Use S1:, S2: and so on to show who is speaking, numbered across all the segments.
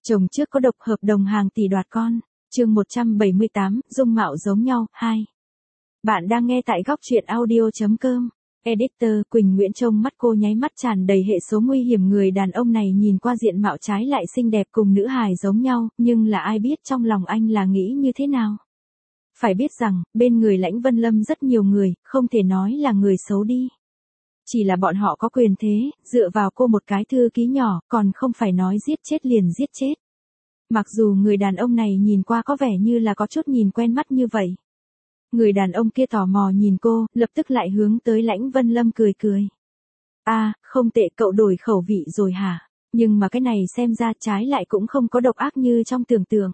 S1: Chồng trước có độc hợp đồng hàng tỷ đoạt con. Chương 178, dung mạo giống nhau, 2. Bạn đang nghe tại góc truyện audio.com. Editor Quỳnh Nguyễn trông mắt cô nháy mắt tràn đầy hệ số nguy hiểm. Người đàn ông này nhìn qua diện mạo trái lại xinh đẹp cùng nữ hài giống nhau, nhưng là ai biết trong lòng anh là nghĩ như thế nào. Phải biết rằng, bên người Lãnh Vân Lâm rất nhiều người, không thể nói là người xấu đi. Chỉ là bọn họ có quyền thế, dựa vào cô một cái thư ký nhỏ, còn không phải nói giết chết liền giết chết. Mặc dù người đàn ông này nhìn qua có vẻ như là có chút nhìn quen mắt như vậy. Người đàn ông kia tò mò nhìn cô, lập tức lại hướng tới Lãnh Vân Lâm cười cười. Không tệ, cậu đổi khẩu vị rồi hả? Nhưng mà cái này xem ra trái lại cũng không có độc ác như trong tưởng tượng.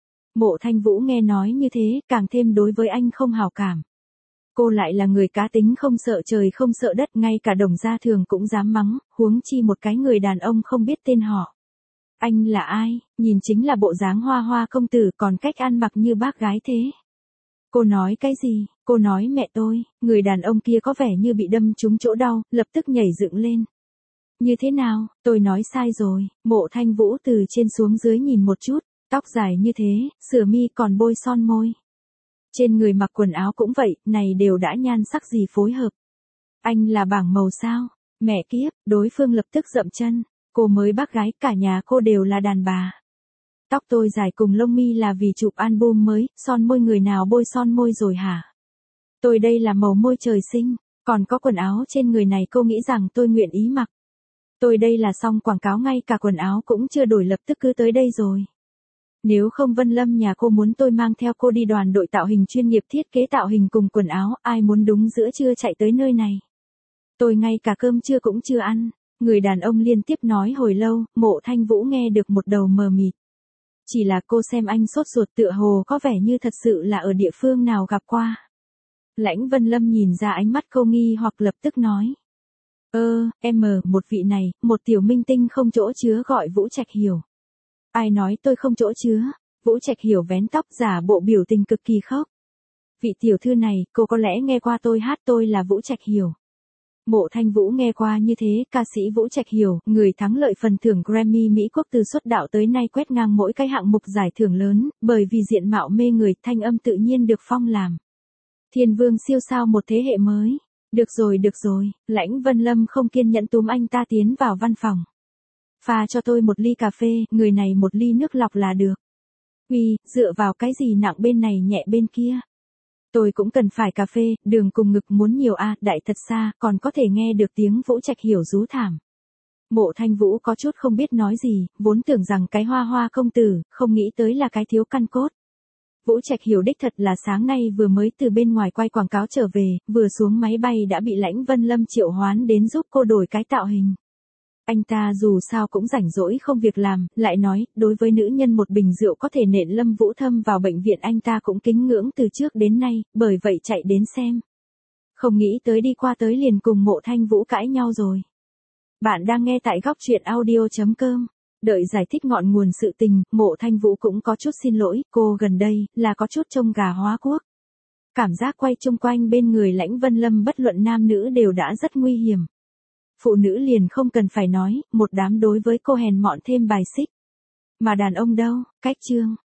S1: Mộ Thanh Vũ nghe nói như thế, càng thêm đối với anh không hảo cảm. Cô lại là người cá tính không sợ trời không sợ đất, ngay cả Đồng Gia Thường cũng dám mắng, huống chi một cái người đàn ông không biết tên họ. Anh là ai? Nhìn chính là bộ dáng hoa hoa công tử, còn cách ăn mặc như bác gái thế. Cô nói cái gì? Cô nói mẹ tôi. Người đàn ông kia có vẻ như bị đâm trúng chỗ đau, lập tức nhảy dựng lên. Như thế nào? Tôi nói sai rồi. Mộ Thanh Vũ từ trên xuống dưới nhìn một chút, tóc dài như thế, sửa mi còn bôi son môi. Trên người mặc quần áo cũng vậy, này đều đã nhan sắc gì phối hợp. Anh là bảng màu sao? Mẹ kiếp, đối phương lập tức dậm chân. Cô mới bác gái, cả nhà cô đều là đàn bà. Tóc tôi dài cùng lông mi là vì chụp album mới, son môi người nào bôi son môi rồi hả? Tôi đây là màu môi trời sinh, còn có quần áo trên người này cô nghĩ rằng tôi nguyện ý mặc. Tôi đây là xong quảng cáo, ngay cả quần áo cũng chưa đổi lập tức cứ tới đây rồi. Nếu không Vân Lâm nhà cô muốn tôi mang theo cô đi đoàn đội tạo hình chuyên nghiệp thiết kế tạo hình cùng quần áo, ai muốn đúng giữa trưa chạy tới nơi này. Tôi ngay cả cơm trưa cũng chưa ăn. Người đàn ông liên tiếp nói hồi lâu, Mộ Thanh Vũ nghe được một đầu mờ mịt. Chỉ là cô xem anh sốt ruột tựa hồ có vẻ như thật sự là ở địa phương nào gặp qua. Lãnh Vân Lâm nhìn ra ánh mắt cô nghi hoặc lập tức nói. Một vị này, một tiểu minh tinh không chỗ chứa gọi Vũ Trạch Hiểu. Ai nói tôi không chỗ chứa? Vũ Trạch Hiểu vén tóc giả bộ biểu tình cực kỳ khóc. Vị tiểu thư này, cô có lẽ nghe qua tôi hát Tôi là Vũ Trạch Hiểu. Mộ Thanh Vũ nghe qua như thế, ca sĩ Vũ Trạch Hiểu, người thắng lợi phần thưởng Grammy Mỹ Quốc từ xuất đạo tới nay quét ngang mỗi cái hạng mục giải thưởng lớn, bởi vì diện mạo mê người, thanh âm tự nhiên được phong làm thiên vương siêu sao một thế hệ mới. Được rồi, Lãnh Vân Lâm không kiên nhẫn túm anh ta tiến vào văn phòng. Pha cho tôi một ly cà phê, người này một ly nước lọc là được. Dựa vào cái gì nặng bên này nhẹ bên kia. Tôi cũng cần phải cà phê, đường cùng ngực muốn nhiều đại thật xa, còn có thể nghe được tiếng Vũ Trạch Hiểu rú thảm. Mộ Thanh Vũ có chút không biết nói gì, vốn tưởng rằng cái hoa hoa công tử, không nghĩ tới là cái thiếu căn cốt. Vũ Trạch Hiểu đích thật là sáng nay vừa mới từ bên ngoài quay quảng cáo trở về, vừa xuống máy bay đã bị Lãnh Vân Lâm triệu hoán đến giúp cô đổi cái tạo hình. Anh ta dù sao cũng rảnh rỗi không việc làm, lại nói, đối với nữ nhân một bình rượu có thể nện Lâm Vũ Thâm vào bệnh viện anh ta cũng kính ngưỡng từ trước đến nay, bởi vậy chạy đến xem. Không nghĩ tới đi qua tới liền cùng Mộ Thanh Vũ cãi nhau rồi. Bạn đang nghe tại góc truyện audio.com. Đợi giải thích ngọn nguồn sự tình, Mộ Thanh Vũ cũng có chút xin lỗi, cô gần đây, là có chút trông gà hóa quốc. Cảm giác quay chung quanh bên người Lãnh Vân Lâm bất luận nam nữ đều đã rất nguy hiểm. Phụ nữ liền không cần phải nói, một đám đối với cô hèn mọn thêm bài xích. Mà đàn ông đâu, cách chương,